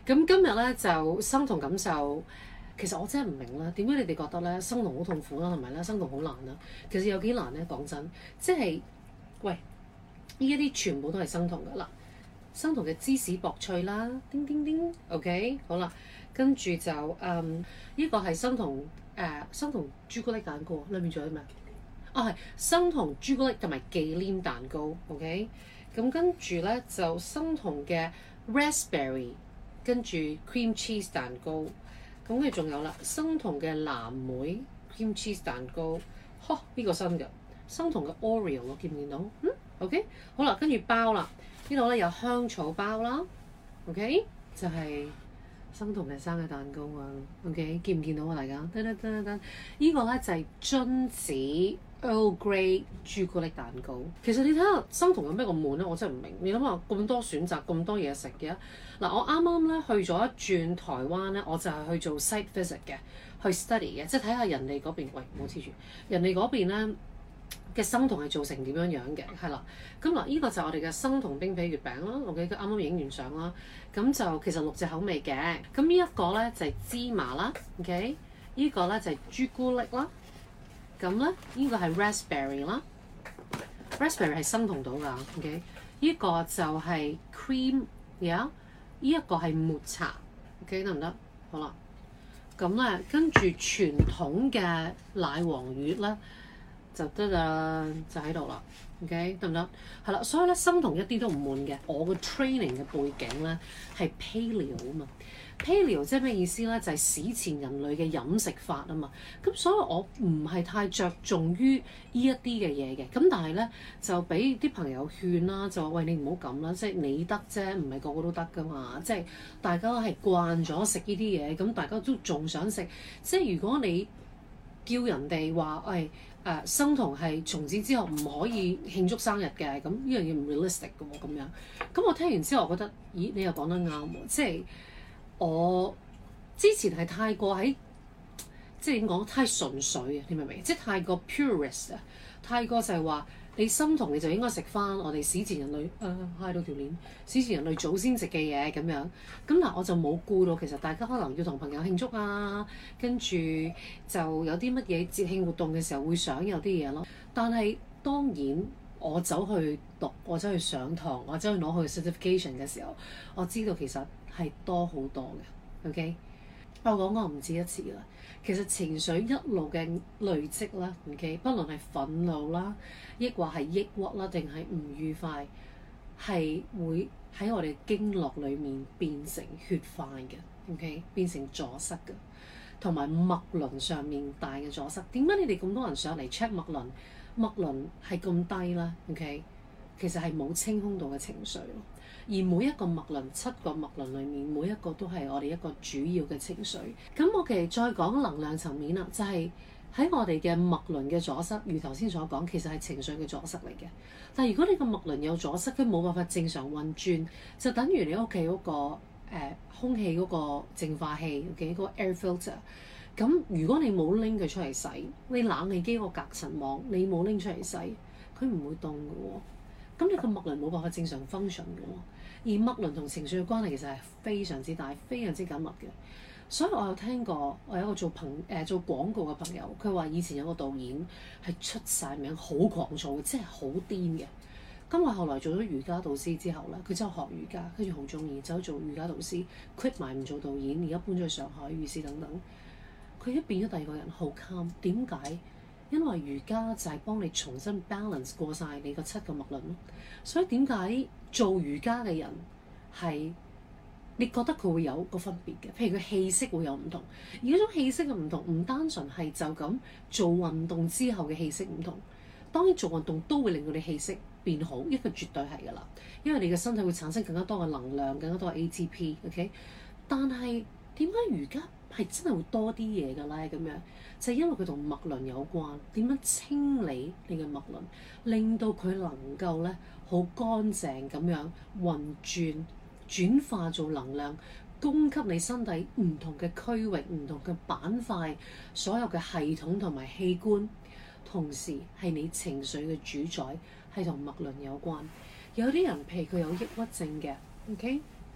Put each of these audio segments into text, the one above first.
咁今日咧就生酮感受，其實我真係唔明啦，點解你哋覺得咧生酮好痛苦啦，同埋咧生酮好難啦？其實有幾難咧？講真，即係喂，呢一啲全部都係生酮噶啦，生酮嘅芝士薄脆啦，叮叮叮 ，OK， 好啦，跟住就呢個係生酮生酮朱古力蛋糕，裏面仲有啲咩？係生酮朱古力同埋忌廉蛋糕 ，OK。咁跟住咧就生酮嘅 raspberry， 跟住 cream cheese 蛋糕。咁跟住仲有啦，生酮嘅藍莓 cream cheese 蛋糕。呢個新嘅生酮嘅 Oreo， 我見唔見到？OK。好啦，跟住包啦，呢度咧有香草包啦 ，OK， 就係生酮嘅生日蛋糕啊 ，OK， 見唔見到啊？大家得，呢個咧就係榛子 Earl Grey 朱古力蛋糕。其實你睇下生酮有咩咁悶咧？我真係唔明。你諗下咁多選擇，咁多嘢食嘅。嗱，我啱啱咧去咗一轉台灣咧，我就係去做 site visit 嘅，去 study 嘅，即係睇下人哋嗰邊。喂，唔好黐住，人哋嗰邊咧嘅生酮係做成點樣樣嘅，係啦。咁嗱，呢個就係我哋嘅生酮冰皮月餅啦。OK，佢啱啱影完相啦。咁就其實6隻口味嘅。咁呢一個咧就係芝麻啦。OK， 呢個咧就係朱古力啦。咁咧呢個係 raspberry 啦。raspberry 係生酮到㗎。OK， 呢個就係 cream， 呢一個係抹茶。OK， 得唔得？好啦。咁咧跟住傳統嘅奶黃月咧。就得啦，就喺度啦 ，OK， 得唔得？係啦，所以咧生酮一啲都唔悶嘅。我個 training 嘅背景咧係 paleo 啊嘛 ，paleo 即係咩意思咧？就係史前人類嘅飲食法啊嘛。咁所以我唔係太着重於呢一啲嘅嘢嘅。咁但係咧就俾啲朋友勸啦，就話喂，你唔好咁啦，即係你得啫，唔係個個都得噶嘛。即係大家係慣咗食呢啲嘢，咁大家都仲想食。即係如果你叫人哋話生酮係從此之後唔可以慶祝生日嘅，咁呢樣嘢唔 realistic 嘅喎，咁樣。咁我聽完之後，我覺得，咦，你又講得啱喎，即係我之前係太過喺，即係點講，太純粹啊，你明唔明？即係太過 purist 啊，太過就係話你生酮你就應該食翻我哋史前人類揩到條鏈，史前人類祖先食嘅嘢咁樣。咁嗱，我就冇顧到其實大家可能要同朋友慶祝啊，跟住就有啲乜嘢節慶活動嘅時候會想有啲嘢咯。但係當然我走去讀，我走去上堂，我走去攞佢嘅 certification 嘅時候，我知道其實係多好多嘅。OK， 我講過唔止一次啦。其實情緒一路嘅累積啦 ，OK， 不論係憤怒啦，抑或係抑鬱啦，定係唔愉快，係會喺我哋經絡裡面變成血塊嘅 ，OK， 變成阻塞嘅，同埋脈輪上面大嘅阻塞。點解你哋咁多人上嚟 check 脈輪？脈輪係咁低啦 ，OK， 其實係冇清空到嘅情緒咯。而每一個脈輪，7個脈輪裡面，每一個都係我哋一個主要嘅情緒。咁我其實再講能量層面啦，就係喺我哋嘅脈輪嘅阻塞，如頭先所講，其實係情緒嘅阻塞嚟嘅。但係如果你個脈輪有阻塞，佢冇辦法正常運轉，就等於你屋企嗰個空氣嗰個淨化器嘅嗰個 air filter。咁如果你冇拎佢出嚟洗，你冷氣機個隔塵網你冇拎出嚟洗，佢唔會凍嘅喎。咁你個脈輪冇辦法正常 function 嘅喎。而脈輪同情緒嘅關係其實係非常之大、非常之緊密嘅。所以我有聽過，我有一個做廣告嘅朋友，佢話以前有個導演係出晒名，好狂躁，即係好癲嘅。咁我後來做咗瑜伽導師之後咧，佢真係學瑜伽，跟住好中意走做瑜伽導師 ，quit 埋唔做導演，而家搬咗去上海、如是等等。佢一變咗第二個人，好 calm。點解？因為瑜伽就係幫你重新 balance 過晒你個7個脈輪咯。所以點解做瑜伽嘅人係你覺得佢會有個分別嘅？譬如佢氣息會有唔同，而嗰種氣息嘅唔同唔單純係就咁做運動之後嘅氣息唔同。當然做運動都會令到你氣息變好，呢個絕對係㗎啦。因為你嘅身體會產生更加多嘅能量，更加多嘅 ATP。OK， 但係點解瑜伽係真係會多啲嘢㗎咧？咁樣就係因為佢同脈輪有關，點樣清理你嘅脈輪，令到佢能夠咧好乾淨咁樣運轉，轉化做能量，供給你身體唔同嘅區域、唔同嘅板塊、所有嘅系統同埋器官，同時係你情緒嘅主宰，係同脈輪有關。有啲人譬如佢有抑鬱症嘅 ，OK，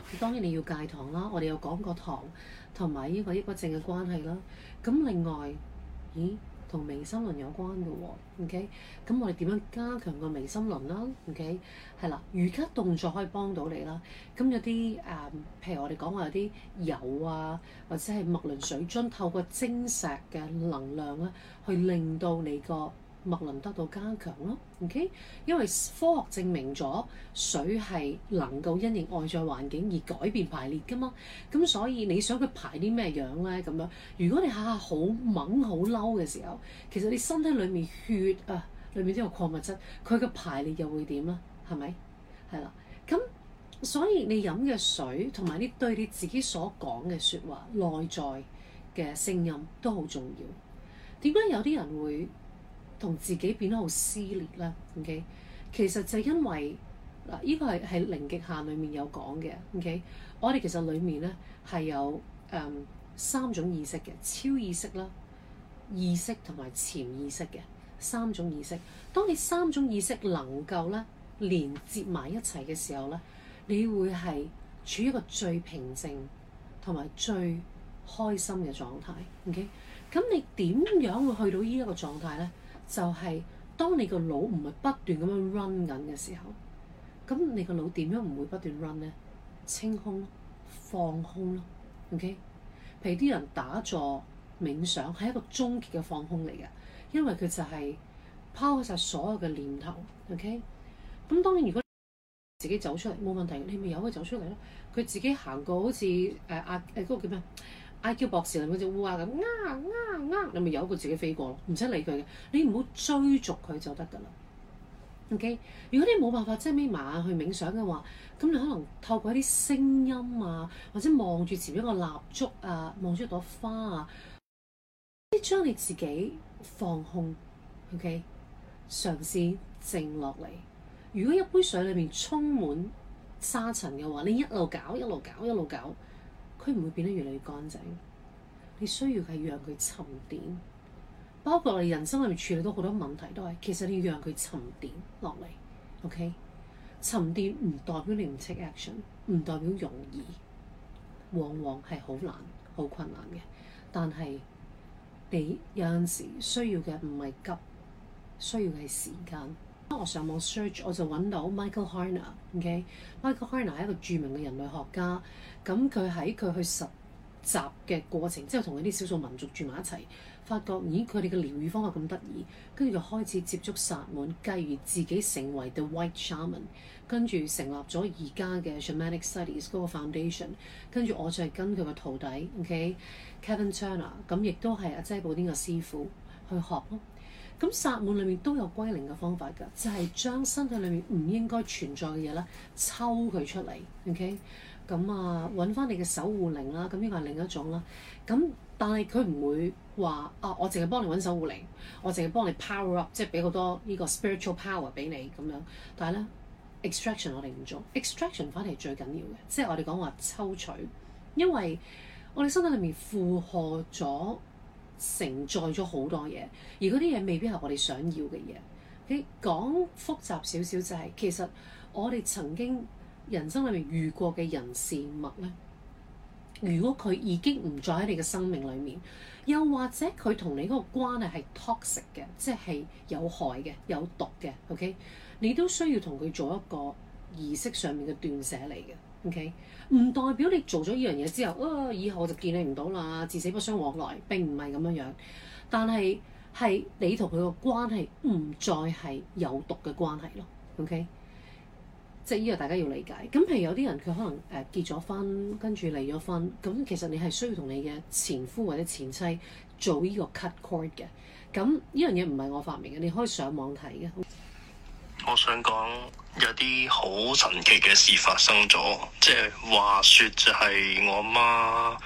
當然你要戒糖啦，我哋有講過糖同埋呢個抑鬱症嘅關係啦。咁另外，咦，同微心輪有關嘅喎，OK？咁我哋點樣加強個微心輪啦？OK？係啦，瑜伽動作可以幫到你啦。咁有啲譬如我哋講話有啲油啊，或者係脈輪水樽，透過晶石嘅能量咧，去令到你個脈輪得到加強咯，OK？因為科學證明咗水係能夠因應外在環境而改變排列㗎嘛，咁所以你想佢排啲咩樣咧？咁樣如果你下下好猛好嬲嘅時候，其實你身體裡面血啊，裏面都有礦物質，佢嘅排列又會點咧？係咪？係啦，咁所以你飲嘅水同埋你對你自己所講嘅説話，內在嘅聲音都好重要。點解有啲人會同自己變得好撕裂啦 ，OK？其實就因為嗱，呢個係零極限裡面有講嘅 ，OK？我哋其實裡面咧係有三種意識嘅，超意識啦、意識同埋潛意識嘅三種意識。當你三種意識能夠咧連接埋一齊嘅時候咧，你會係處於一個最平靜同埋最開心嘅狀態 ，OK？咁你點樣會去到呢一個狀態咧？就係當你個腦唔係不斷咁樣 run 緊嘅時候，咁你個腦點樣唔會不斷 run 咧？清空咯，放空咯 ，OK？譬如啲人打坐冥想係一個終極嘅放空嚟嘅，因為佢就係拋開晒所有嘅念頭 ，OK？咁當然如果自己走出嚟冇問題，你咪由佢走出嚟咯。佢自己行過好似嗰個叫咩？IQ 博士嗰隻烏鴉咁，你咪由佢自己飛過咯，唔使理佢嘅。你唔好追逐佢就得㗎啦。OK， 如果你冇辦法即係眯埋眼去冥想嘅話，咁你可能透過一啲聲音啊，或者望住前面一個蠟燭啊，望住一朵花啊，將你自己放空。OK， 嘗試靜落嚟。如果一杯水裏面充滿沙塵嘅話，你一路搞，佢唔會變得越嚟越乾淨。你需要係讓佢沉澱，包括我哋人生裏面處理到好多問題都係，其實你要讓佢沉澱落嚟。OK， 沉澱唔代表你唔 take action， 唔代表容易，往往係好難、好困難嘅。但係你有陣時需要嘅唔係急，需要嘅係時間。當我上網 search， 我就揾到 Michael Harner。OK，Michael Harner 係一個著名嘅人類學家。咁佢喺佢去實習嘅過程之後，同佢啲少數民族住埋一齊，發覺咦佢哋嘅療癒方法咁得意，跟住就開始接觸薩滿，繼而自己成為 The White Shaman， 跟住成立咗而家嘅 Shamanic Studies 嗰個 foundation。跟住我就係跟佢個徒弟 OK，Kevin Turner， 咁亦都係阿遮布丁嘅師傅去學咯。咁薩滿裏面都有歸零嘅方法㗎，就係將身體裏面唔應該存在嘅嘢咧抽佢出嚟 OK。咁揾翻你嘅守護靈啦，咁呢個係另一種啦。咁但係佢唔會話我淨係幫你揾守護靈，我淨係幫你 power up， 即係俾好多呢個 spiritual power 俾你咁樣。但係咧 extraction 我哋唔做 ，extraction 反而係最緊要嘅，即係我哋講話抽取，因為我哋身體裏面負荷咗、承載咗好多嘢，而嗰啲嘢未必係我哋想要嘅嘢。你講複雜少少就係，其實我哋曾經人生裏面遇過嘅人事物咧，如果佢已經唔再喺你嘅生命裏面，又或者佢同你嗰個關係係 toxic 嘅，即係有害嘅、有毒嘅 ，OK， 你都需要同佢做一個儀式上面嘅斷捨離嘅 ，OK， 唔代表你做咗呢樣嘢之後，以後我就見你唔到啦，至死不相往來，並唔係咁樣樣，但係你同佢個關係唔再係有毒嘅關係咯 ，OK。即係呢個大家要理解。咁譬如有啲人佢可能結咗婚，跟住離咗婚，咁其實你係需要同你嘅前夫或者前妻做呢個 cut cord 嘅。咁呢樣嘢唔係我發明嘅，你可以上網睇嘅。 我想講有啲好神奇嘅事發生咗，即係話説就係我媽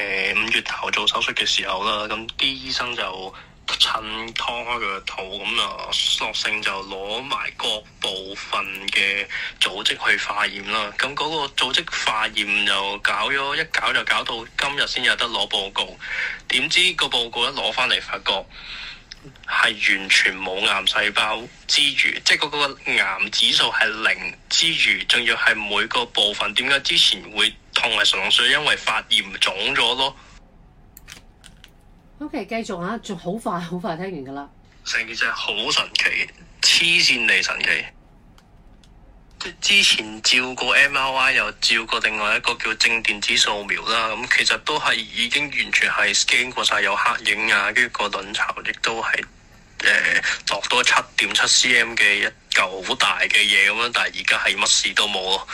5月頭做手術嘅時候啦，咁啲醫生就趁劏開佢個肚，咁啊索性就攞埋各部分嘅組織去化驗啦。咁嗰個組織化驗就搞就搞到今日先有得攞報告。點知個報告一攞翻嚟，發覺係完全冇癌細胞之餘，即係嗰個癌指數係0之餘，仲要係每個部分點解之前會痛係純粹因為發炎腫咗咯。 OK， 繼續啊，仲好快聽完㗎啦。 成件事係好神奇，黐線地神奇。之前照過 MRI 又照過另外一個叫正電子掃描啦，咁其實都係已經完全係 scan 過晒有黑影啊，跟住個卵巢亦都係落多7.7 cm 嘅一嚿好大嘅嘢咁樣，但係而家係乜事都冇咯。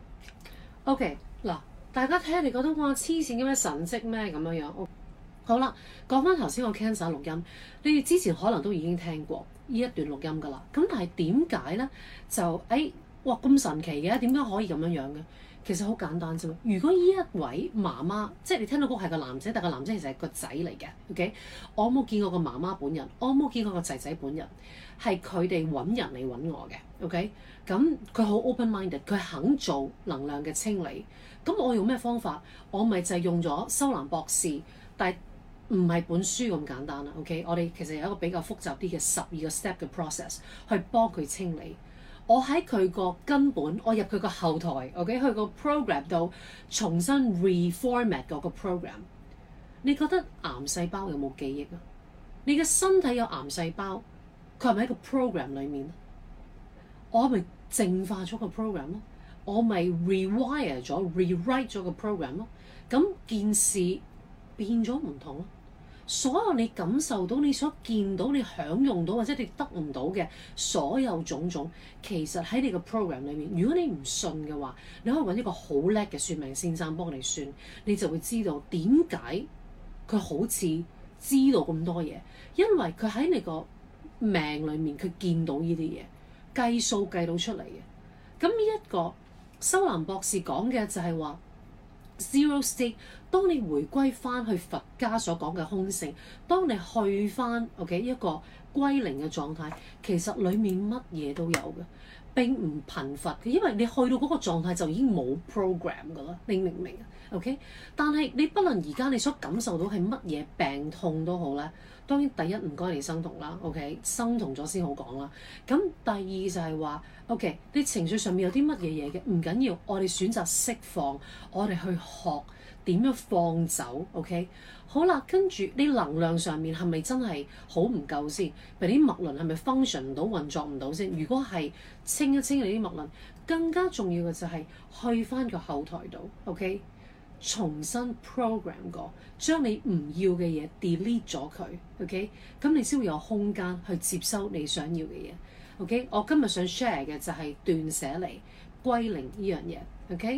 OK， 嗱，大家睇下你覺得哇黐線嘅咩神蹟咩咁樣樣？好啦，講翻頭先個 cancer 錄音，你哋之前可能都已經聽過呢一段錄音㗎啦。咁但係點解咧就哇咁神奇嘅？點解可以咁樣樣嘅？其實好簡單啫嘛。如果呢一位媽媽，即係你聽到嗰個係個男仔，但個男仔其實係個仔嚟嘅。OK， 我冇見過個媽媽本人，我冇見過個仔仔本人，係佢哋揾人嚟揾我嘅。OK， 咁佢好 open minded， 佢肯做能量嘅清理。咁我用咩方法？我咪就係用咗修蘭博士，但係唔係本書咁簡單啦。OK， 我哋其實有一個比較複雜啲嘅12個 step 嘅 process 去幫佢清理。我喺佢個根本，我入佢個後台 ，OK， 去個 program 度重新 reformat 嗰個 program。你覺得癌細胞有冇記憶啊？你嘅身體有癌細胞，佢係咪喺個 program 裡面？我咪淨化咗個 program 咯，我咪 rewire 咗、rewrite 咗個 program 咯。咁件事變咗唔同咯。所有你感受到、你所見到、你享用到或者你得唔到嘅所有種種，其實喺你個 program 裏面。如果你唔信嘅話，你可以揾一個好叻嘅算命先生幫你算，你就會知道點解佢好似知道咁多嘢，因為佢喺你個命裏面，佢見到呢啲嘢，計數計到出嚟嘅。咁呢一個修蘭博士講嘅就係話 Zero State， 當你回歸翻去佛家所講嘅空性，當你去翻 OK 一個歸零嘅狀態，其實裡面乜嘢都有嘅，並唔貧乏嘅，因為你去到嗰個狀態就已經冇 program 噶啦，你明唔明啊 ？OK， 但係你不論而家你所感受到係乜嘢病痛都好咧，當然第一唔該你生酮啦 ，OK， 生酮咗先好講啦。咁第二就係話 OK， 你情緒上面有啲乜嘢嘢嘅，唔緊要，我哋選擇釋放，我哋去學點樣放走 ，OK。好啦，跟住你能量上面係咪真係好唔夠先？譬如啲脈輪係咪 function 唔到、運作唔到先？如果係清一清你啲脈輪，更加重要嘅就係去翻個後台度 ，OK， 重新 program 過，將你唔要嘅嘢 delete 咗佢 ，OK， 咁你先會有空間去接收你想要嘅嘢 ，OK。我今日想 share 嘅就係斷捨離、歸零呢樣嘢 ，OK。